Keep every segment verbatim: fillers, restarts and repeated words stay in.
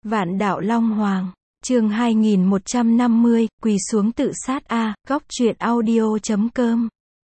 Vạn đạo Long Hoàng, chương hai nghìn một trăm năm mươi, quỳ xuống tự sát a, góc truyện audio chấm com.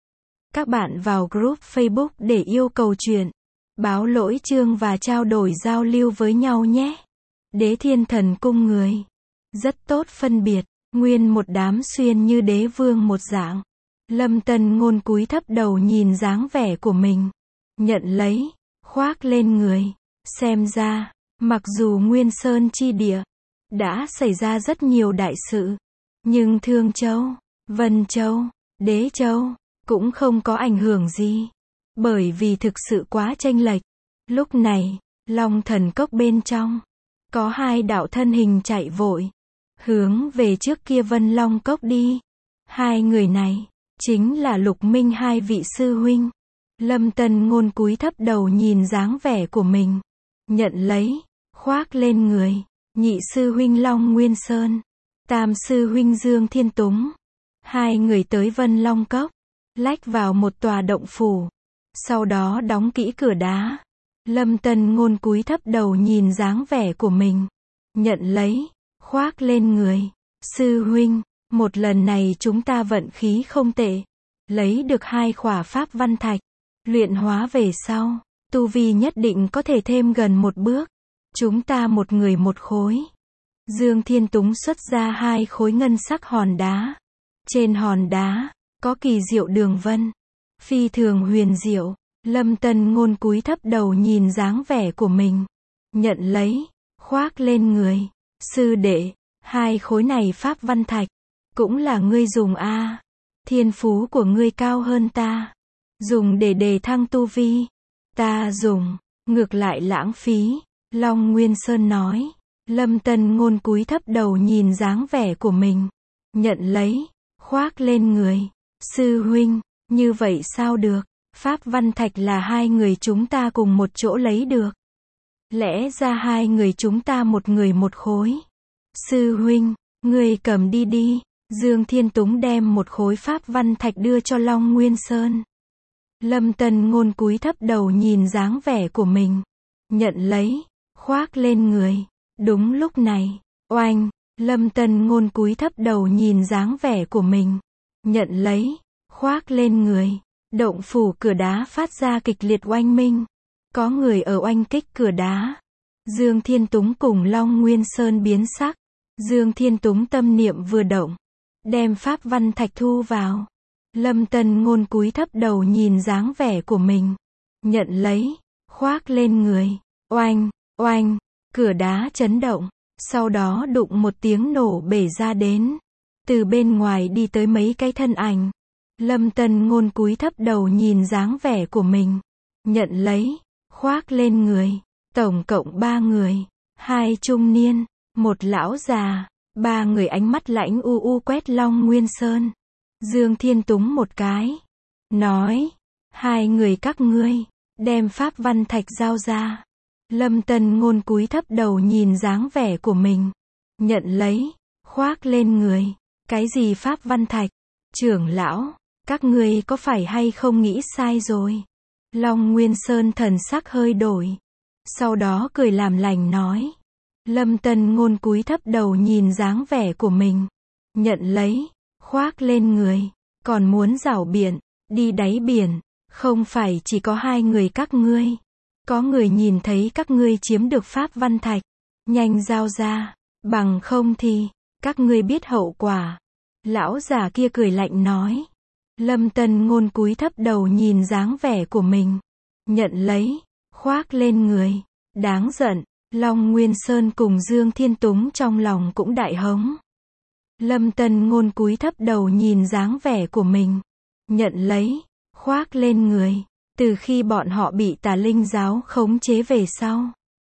Các bạn vào group Facebook để yêu cầu truyện, báo lỗi chương và trao đổi giao lưu với nhau nhé. Đế Thiên Thần Cung người rất tốt phân biệt, nguyên một đám xuyên như đế vương một dạng. Lâm Tân Ngôn cúi thấp đầu nhìn dáng vẻ của mình, nhận lấy, khoác lên người. Xem ra, mặc dù Nguyên Sơn chi địa đã xảy ra rất nhiều đại sự, nhưng Thương Châu, Vân Châu, Đế Châu cũng không có ảnh hưởng gì, bởi vì thực sự quá chênh lệch. Lúc này, Long Thần Cốc bên trong có hai đạo thân hình chạy vội, hướng về trước kia Vân Long Cốc đi. Hai người này chính là Lục Minh hai vị sư huynh. Lâm Tân Ngôn cúi thấp đầu nhìn dáng vẻ của mình, nhận lấy, khoác lên người. Nhị sư huynh Long Nguyên Sơn, tam sư huynh Dương Thiên Túng. Hai người tới Vân Long Cốc, lách vào một tòa động phủ, sau đó đóng kỹ cửa đá. Lâm Tân Ngôn cúi thấp đầu nhìn dáng vẻ của mình, nhận lấy, khoác lên người. Sư huynh, một lần này chúng ta vận khí không tệ, lấy được hai khỏa pháp văn thạch, luyện hóa về sau, tu vi nhất định có thể thêm gần một bước. Chúng ta một người một khối. Dương Thiên Túng xuất ra hai khối ngân sắc hòn đá. Trên hòn đá có kỳ diệu đường vân, phi thường huyền diệu. Lâm Tân Ngôn cúi thấp đầu nhìn dáng vẻ của mình, nhận lấy, khoác lên người. Sư đệ, hai khối này pháp văn thạch cũng là ngươi dùng a? À. Thiên phú của ngươi cao hơn ta, dùng để đề thăng tu vi. Ta dùng, ngược lại lãng phí. Long Nguyên Sơn nói. Lâm Tân Ngôn cúi thấp đầu nhìn dáng vẻ của mình, nhận lấy, khoác lên người. Sư huynh, như vậy sao được? Pháp văn thạch là hai người chúng ta cùng một chỗ lấy được. Lẽ ra hai người chúng ta một người một khối. Sư huynh, ngươi cầm đi đi. Dương Thiên Túng đem một khối pháp văn thạch đưa cho Long Nguyên Sơn. Lâm Tân Ngôn cúi thấp đầu nhìn dáng vẻ của mình, nhận lấy, khoác lên người. Đúng lúc này, oanh, Lâm Tân Ngôn cúi thấp đầu nhìn dáng vẻ của mình, nhận lấy, khoác lên người. Động phủ cửa đá phát ra kịch liệt oanh minh, có người ở oanh kích cửa đá. Dương Thiên Túng cùng Long Nguyên Sơn biến sắc. Dương Thiên Túng tâm niệm vừa động, đem pháp văn thạch thu vào. Lâm Tân Ngôn cúi thấp đầu nhìn dáng vẻ của mình, nhận lấy, khoác lên người. Oanh, oanh, cửa đá chấn động, sau đó đụng một tiếng nổ bể ra đến. Từ bên ngoài đi tới mấy cái thân ảnh. Lâm Tân Ngôn cúi thấp đầu nhìn dáng vẻ của mình, nhận lấy, khoác lên người. Tổng cộng ba người, hai trung niên, một lão già. Ba người ánh mắt lãnh u u quét Long Nguyên Sơn, Dương Thiên Túng một cái, nói, hai người các ngươi, đem pháp văn thạch giao ra. Lâm Tân Ngôn cúi thấp đầu nhìn dáng vẻ của mình, nhận lấy, khoác lên người. Cái gì pháp văn thạch? Trưởng lão, các ngươi có phải hay không nghĩ sai rồi? Long Nguyên Sơn thần sắc hơi đổi, sau đó cười làm lành nói. Lâm Tân Ngôn cúi thấp đầu nhìn dáng vẻ của mình, nhận lấy, khoác lên người. Còn muốn giảo biện, đi đáy biển, không phải chỉ có hai người các ngươi. Có người nhìn thấy các ngươi chiếm được pháp văn thạch, nhanh giao ra, bằng không thì, các ngươi biết hậu quả. Lão già kia cười lạnh nói. Lâm Tân Ngôn cúi thấp đầu nhìn dáng vẻ của mình, nhận lấy, khoác lên người. Đáng giận. Long Nguyên Sơn cùng Dương Thiên Túng trong lòng cũng đại hống. Lâm Tân Ngôn cúi thấp đầu nhìn dáng vẻ của mình, nhận lấy, khoác lên người. Từ khi bọn họ bị Tà Linh giáo khống chế về sau,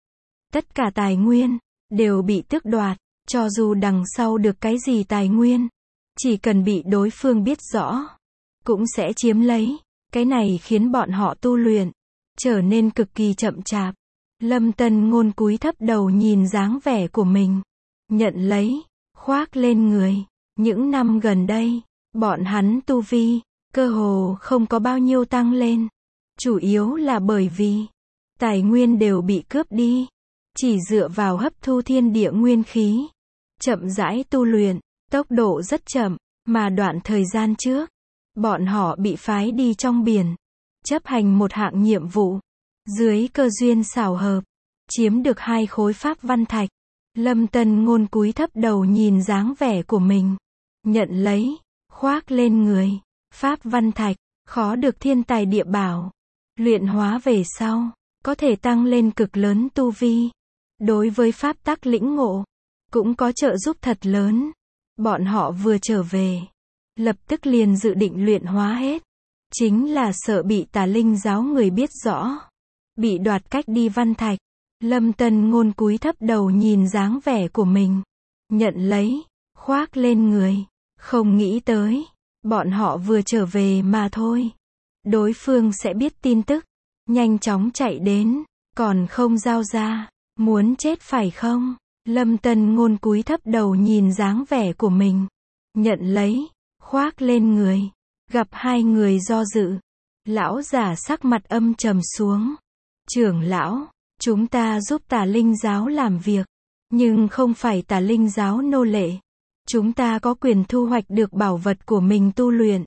tất cả tài nguyên đều bị tước đoạt. Cho dù đằng sau được cái gì tài nguyên, chỉ cần bị đối phương biết rõ, cũng sẽ chiếm lấy. Cái này khiến bọn họ tu luyện trở nên cực kỳ chậm chạp. Lâm Tân Ngôn cúi thấp đầu nhìn dáng vẻ của mình, nhận lấy, khoác lên người. Những năm gần đây, bọn hắn tu vi, cơ hồ không có bao nhiêu tăng lên. Chủ yếu là bởi vì, tài nguyên đều bị cướp đi. chỉ dựa vào hấp thu thiên địa nguyên khí, chậm rãi tu luyện, tốc độ rất chậm, mà đoạn thời gian trước, bọn họ bị phái đi trong biển, chấp hành một hạng nhiệm vụ, dưới cơ duyên xảo hợp, chiếm được hai khối pháp văn thạch. Lâm Tân Ngôn cúi thấp đầu nhìn dáng vẻ của mình, nhận lấy, khoác lên người, pháp văn thạch, khó được thiên tài địa bảo, luyện hóa về sau, có thể tăng lên cực lớn tu vi. Đối với pháp tắc lĩnh ngộ, cũng có trợ giúp thật lớn. Bọn họ vừa trở về, lập tức liền dự định luyện hóa hết. Chính là sợ bị Tà Linh giáo người biết rõ, bị đoạt cách đi văn thạch. Lâm Tân Ngôn cúi thấp đầu nhìn dáng vẻ của mình, nhận lấy, khoác lên người, không nghĩ tới, bọn họ vừa trở về mà thôi. Đối phương sẽ biết tin tức, nhanh chóng chạy đến, còn không giao ra, muốn chết phải không? Lâm Tân Ngôn cúi thấp đầu nhìn dáng vẻ của mình, nhận lấy, khoác lên người, gặp hai người do dự. Lão giả sắc mặt âm trầm xuống. Trưởng lão, chúng ta giúp Tà Linh giáo làm việc, nhưng không phải Tà Linh giáo nô lệ. Chúng ta có quyền thu hoạch được bảo vật của mình tu luyện.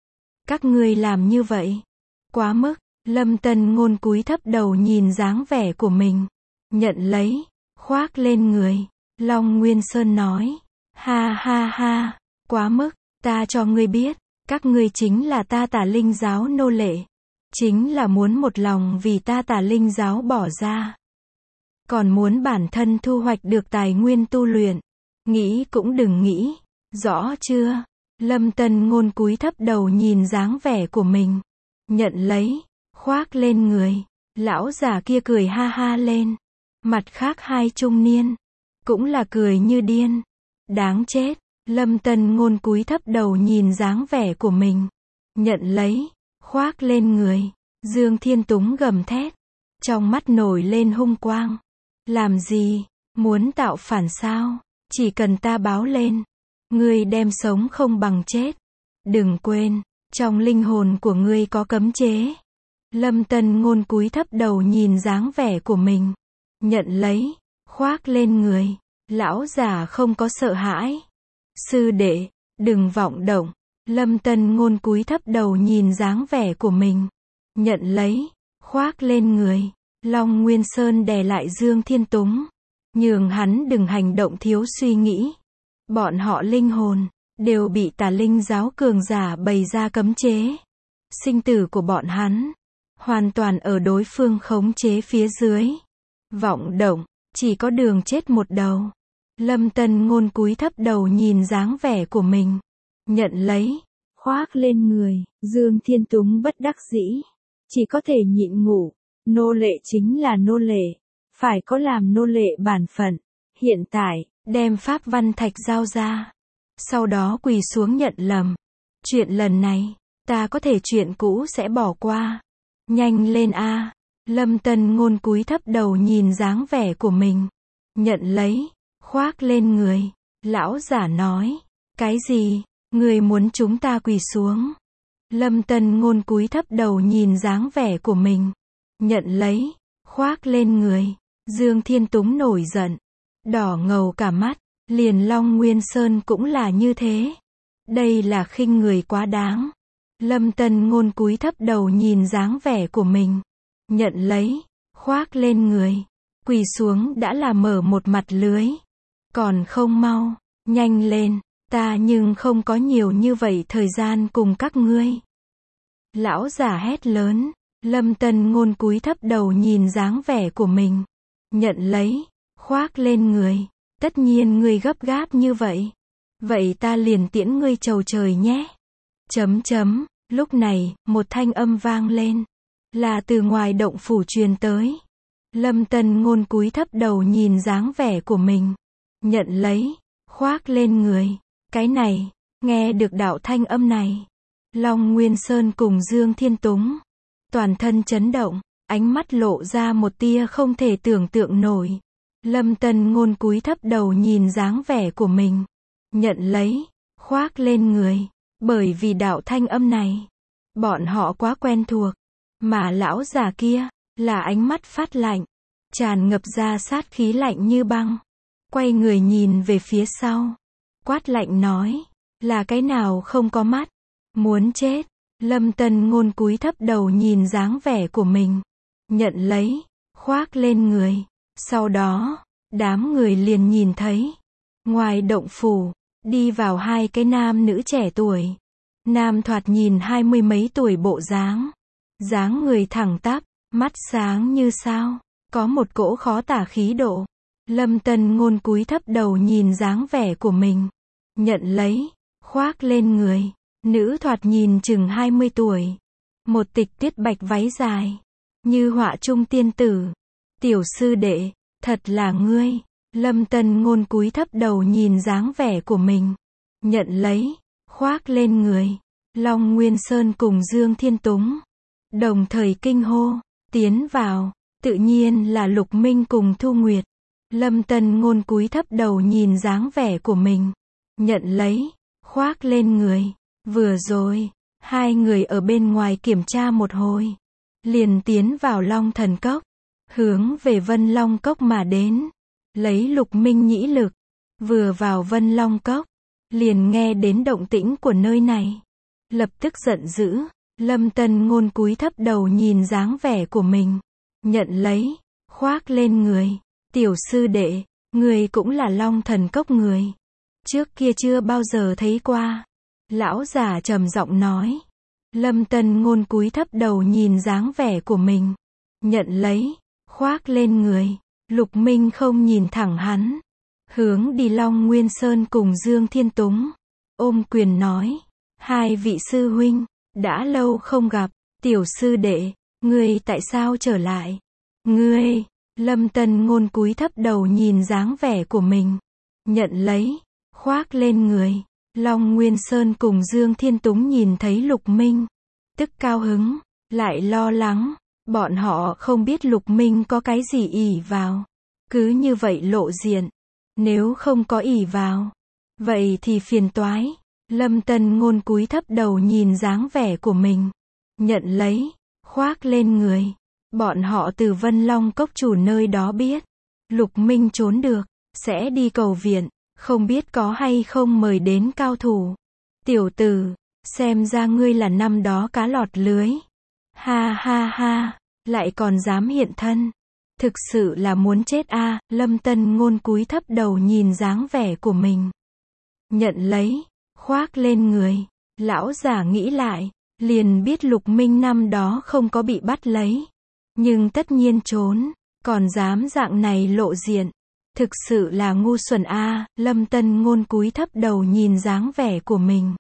Các ngươi làm như vậy, quá mức. Lâm Tân Ngôn cúi thấp đầu nhìn dáng vẻ của mình, nhận lấy, khoác lên người. Long Nguyên Sơn nói, ha ha ha, quá mức, ta cho ngươi biết, các ngươi chính là ta Tà Linh giáo nô lệ, chính là muốn một lòng vì ta Tà Linh giáo bỏ ra, còn muốn bản thân thu hoạch được tài nguyên tu luyện, nghĩ cũng đừng nghĩ, rõ chưa? Lâm Tân Ngôn cúi thấp đầu nhìn dáng vẻ của mình, nhận lấy, khoác lên người. Lão già kia cười ha ha lên, mặt khác hai trung niên cũng là cười như điên. Đáng chết. Lâm Tân Ngôn cúi thấp đầu nhìn dáng vẻ của mình, nhận lấy, khoác lên người. Dương Thiên Túng gầm thét, trong mắt nổi lên hung quang. Làm gì? Muốn tạo phản sao? Chỉ cần ta báo lên, ngươi đem sống không bằng chết. Đừng quên, trong linh hồn của ngươi có cấm chế. Lâm Tân Ngôn cúi thấp đầu nhìn dáng vẻ của mình, nhận lấy, khoác lên người. Lão già không có sợ hãi. Sư đệ, đừng vọng động. Lâm Tân Ngôn cúi thấp đầu nhìn dáng vẻ của mình, nhận lấy, khoác lên người. Long Nguyên Sơn đè lại Dương Thiên Túng, nhường hắn đừng hành động thiếu suy nghĩ. Bọn họ linh hồn đều bị Tà Linh giáo cường giả bày ra cấm chế. Sinh tử của bọn hắn hoàn toàn ở đối phương khống chế phía dưới. Vọng động, chỉ có đường chết một đầu. Lâm Tân Ngôn cúi thấp đầu nhìn dáng vẻ của mình, nhận lấy, khoác lên người. Dương Thiên Túng bất đắc dĩ, chỉ có thể nhịn ngủ. Nô lệ chính là nô lệ, phải có làm nô lệ bản phận. Hiện tại, đem pháp văn thạch giao ra, sau đó quỳ xuống nhận lầm. Chuyện lần này, ta có thể chuyện cũ sẽ bỏ qua. Nhanh lên a. Lâm Tân Ngôn cúi thấp đầu nhìn dáng vẻ của mình, nhận lấy, khoác lên người. Lão giả nói, cái gì? Người muốn chúng ta quỳ xuống? Lâm Tân Ngôn cúi thấp đầu nhìn dáng vẻ của mình, nhận lấy, khoác lên người. Dương Thiên Túng nổi giận, đỏ ngầu cả mắt, liền Long Nguyên Sơn cũng là như thế. Đây là khinh người quá đáng. Lâm Tân Ngôn cúi thấp đầu nhìn dáng vẻ của mình, nhận lấy, khoác lên người. Quỳ xuống đã là mở một mặt lưới, còn không mau, nhanh lên, ta nhưng không có nhiều như vậy thời gian cùng các ngươi. Lão giả hét lớn. Lâm Tân Ngôn cúi thấp đầu nhìn dáng vẻ của mình, nhận lấy, khoác lên người. Tất nhiên ngươi gấp gáp như vậy, vậy ta liền tiễn ngươi chầu trời nhé. Chấm chấm. Lúc này, một thanh âm vang lên, là từ ngoài động phủ truyền tới. Lâm Tân Ngôn cúi thấp đầu nhìn dáng vẻ của mình, nhận lấy, khoác lên người. Cái này, nghe được đạo thanh âm này, Long Nguyên Sơn cùng Dương Thiên Túng toàn thân chấn động, ánh mắt lộ ra một tia không thể tưởng tượng nổi. Lâm Tân Ngôn cúi thấp đầu nhìn dáng vẻ của mình, nhận lấy, khoác lên người. Bởi vì đạo thanh âm này, bọn họ quá quen thuộc, mà lão già kia, là ánh mắt phát lạnh, tràn ngập ra sát khí lạnh như băng. Quay người nhìn về phía sau. Quát lạnh nói. Là cái nào không có mắt? Muốn chết. Lâm Tân Ngôn cúi thấp đầu nhìn dáng vẻ của mình. Nhận lấy. Khoác lên người. Sau đó, đám người liền nhìn thấy. Ngoài động phủ, đi vào hai cái nam nữ trẻ tuổi. Nam thoạt nhìn hai mươi mấy tuổi bộ dáng. Dáng người thẳng tắp, mắt sáng như sao. Có một cỗ khó tả khí độ. Lâm Tân Ngôn cúi thấp đầu nhìn dáng vẻ của mình. Nhận lấy. Khoác lên người. Nữ thoạt nhìn chừng hai mươi tuổi. Một tịch tuyết bạch váy dài. Như họa trung tiên tử. Tiểu sư đệ, thật là ngươi. Lâm Tân Ngôn cúi thấp đầu nhìn dáng vẻ của mình. Nhận lấy. Khoác lên người. Long Nguyên Sơn cùng Dương Thiên Túng. Đồng thời kinh hô. Tiến vào. Tự nhiên là Lục Minh cùng Thu Nguyệt. Lâm Tân Ngôn cúi thấp đầu nhìn dáng vẻ của mình. Nhận lấy. Khoác lên người. Vừa rồi, hai người ở bên ngoài kiểm tra một hồi. Liền tiến vào Long Thần Cốc. Hướng về Vân Long Cốc mà đến. Lấy Lục Minh nhĩ lực. Vừa vào Vân Long Cốc. Liền nghe đến động tĩnh của nơi này. Lập tức giận dữ. Lâm Tân Ngôn cúi thấp đầu nhìn dáng vẻ của mình. Nhận lấy. Khoác lên người. Tiểu sư đệ, người cũng là Long Thần Cốc người. Trước kia chưa bao giờ thấy qua. Lão giả trầm giọng nói. Lâm Tân Ngôn cúi thấp đầu nhìn dáng vẻ của mình. Nhận lấy. Khoác lên người. Lục Minh không nhìn thẳng hắn. Hướng đi Long Nguyên Sơn cùng Dương Thiên Túng. Ôm quyền nói. Hai vị sư huynh. Đã lâu không gặp. Tiểu sư đệ. Ngươi tại sao trở lại? Ngươi. Lâm Tân Ngôn cúi thấp đầu nhìn dáng vẻ của mình. Nhận lấy. Khoác lên người. Long Nguyên Sơn cùng Dương Thiên Túng nhìn thấy Lục Minh. Tức cao hứng. Lại lo lắng. Bọn họ không biết Lục Minh có cái gì ỷ vào. Cứ như vậy lộ diện. Nếu không có ỷ vào. Vậy thì phiền toái. Lâm Tân Ngôn cúi thấp đầu nhìn dáng vẻ của mình. Nhận lấy. Khoác lên người. Bọn họ từ Vân Long Cốc chủ nơi đó biết. Lục Minh trốn được. Sẽ đi cầu viện. Không biết có hay không mời đến cao thủ. Tiểu tử. Xem ra ngươi là năm đó cá lọt lưới. Ha ha ha. Lại còn dám hiện thân. Thực sự là muốn chết a. À, Lâm Tân Ngôn cúi thấp đầu nhìn dáng vẻ của mình. Nhận lấy. Khoác lên người. Lão giả nghĩ lại. Liền biết Lục Minh năm đó không có bị bắt lấy. Nhưng tất nhiên trốn. Còn dám dạng này lộ diện. Thực sự là ngu xuẩn a. À, Lâm Tân Ngôn cúi thấp đầu nhìn dáng vẻ của mình.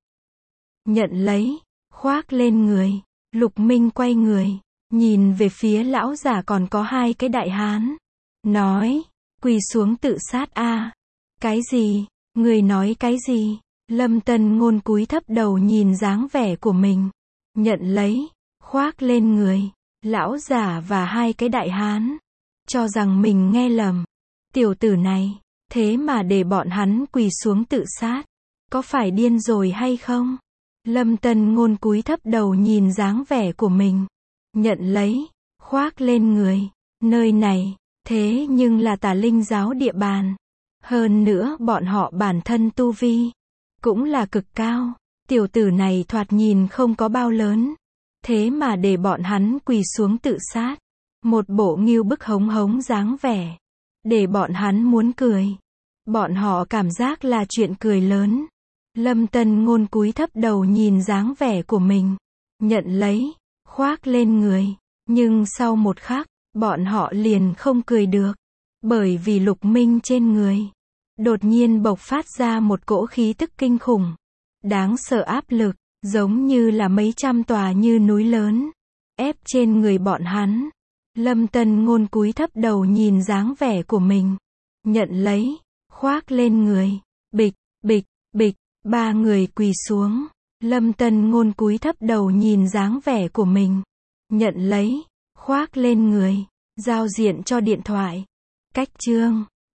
Nhận lấy. Khoác lên người. Lục Minh quay người. Nhìn về phía lão giả còn có hai cái đại hán. Nói. Quỳ xuống tự sát a. À. Cái gì? Người nói cái gì? Lâm Tân Ngôn cúi thấp đầu nhìn dáng vẻ của mình. Nhận lấy. Khoác lên người. Lão giả và hai cái đại hán. Cho rằng mình nghe lầm. Tiểu tử này. Thế mà để bọn hắn quỳ xuống tự sát. Có phải điên rồi hay không? Lâm Tân Ngôn cúi thấp đầu nhìn dáng vẻ của mình. Nhận lấy. Khoác lên người. Nơi này. Thế nhưng là Tà Linh giáo địa bàn. Hơn nữa bọn họ bản thân tu vi. Cũng là cực cao. Tiểu tử này thoạt nhìn không có bao lớn. Thế mà để bọn hắn quỳ xuống tự sát. Một bộ ngưu bức hống hống dáng vẻ. Để bọn hắn muốn cười. Bọn họ cảm giác là chuyện cười lớn. Lâm Tân Ngôn cúi thấp đầu nhìn dáng vẻ của mình. Nhận lấy. Khoác lên người. Nhưng sau một khắc, bọn họ liền không cười được. Bởi vì Lục Minh trên người. Đột nhiên bộc phát ra một cỗ khí tức kinh khủng. Đáng sợ áp lực. Giống như là mấy trăm tòa như núi lớn. Ép trên người bọn hắn. Lâm Tân Ngôn cúi thấp đầu nhìn dáng vẻ của mình. Nhận lấy. Khoác lên người. Bịch, bịch, bịch. Ba người quỳ xuống. Lâm Tân Ngôn cúi thấp đầu nhìn dáng vẻ của mình. Nhận lấy. Khoác lên người. Giao diện cho điện thoại. Cách chương.